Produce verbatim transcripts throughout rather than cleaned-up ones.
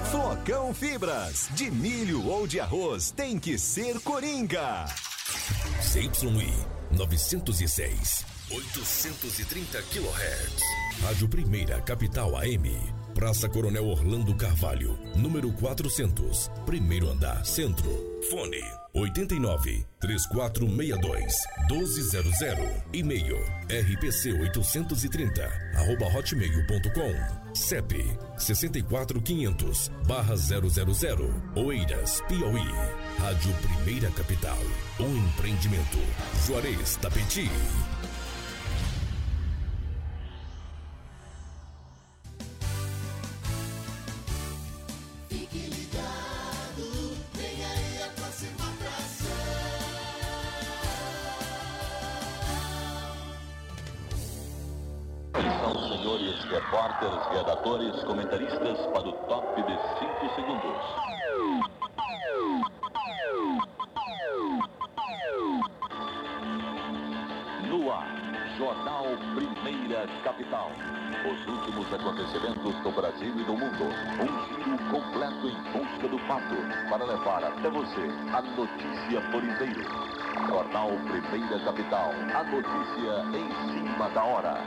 Flocão Fibras, de milho ou de arroz, tem que ser Coringa. C Y I novecentos e seis, oitocentos e trinta quilohertz. Rádio Primeira Capital A M. Praça Coronel Orlando Carvalho, número quatrocentos, primeiro andar, centro. Fone oito nove, três quatro seis dois, um dois zero zero. E-mail r p c oitocentos e trinta arroba hotmail ponto com. C E P sessenta e quatro quinhentos barra zero zero zero. Oeiras, Piauí. Rádio Primeira Capital. Um empreendimento. Juarez Tapeti. Senhores repórteres, redatores, comentaristas para o top de cinco segundos. No ar, Jornal Primeira Capital. Os últimos acontecimentos do Brasil e do mundo. Um giro completo em busca do fato, para levar até você a notícia por inteiro. Jornal Primeira Capital. A notícia em cima da hora.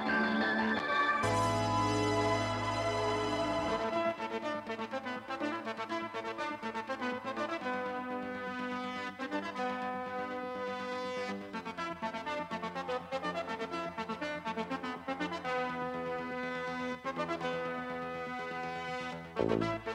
Thank you.